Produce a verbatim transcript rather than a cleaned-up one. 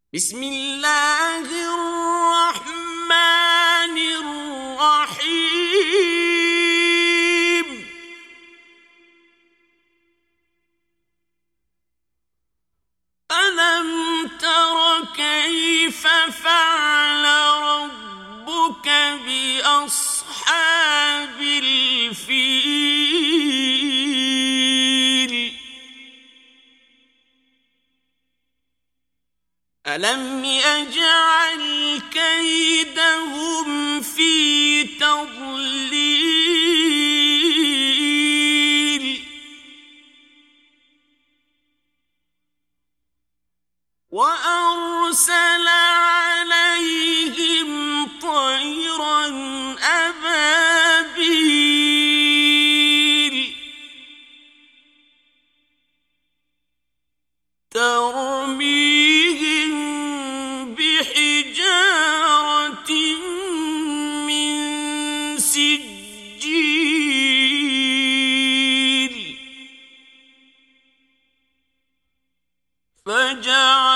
بسم الله الرحمن الرحيم ألم تر كيف فعل ربك بأصحاب الفيل ألم يجعل كيدهم في تضليل وأرسل عليهم طيرا أبابيل ترميهم بحجارة من سجيل فجعل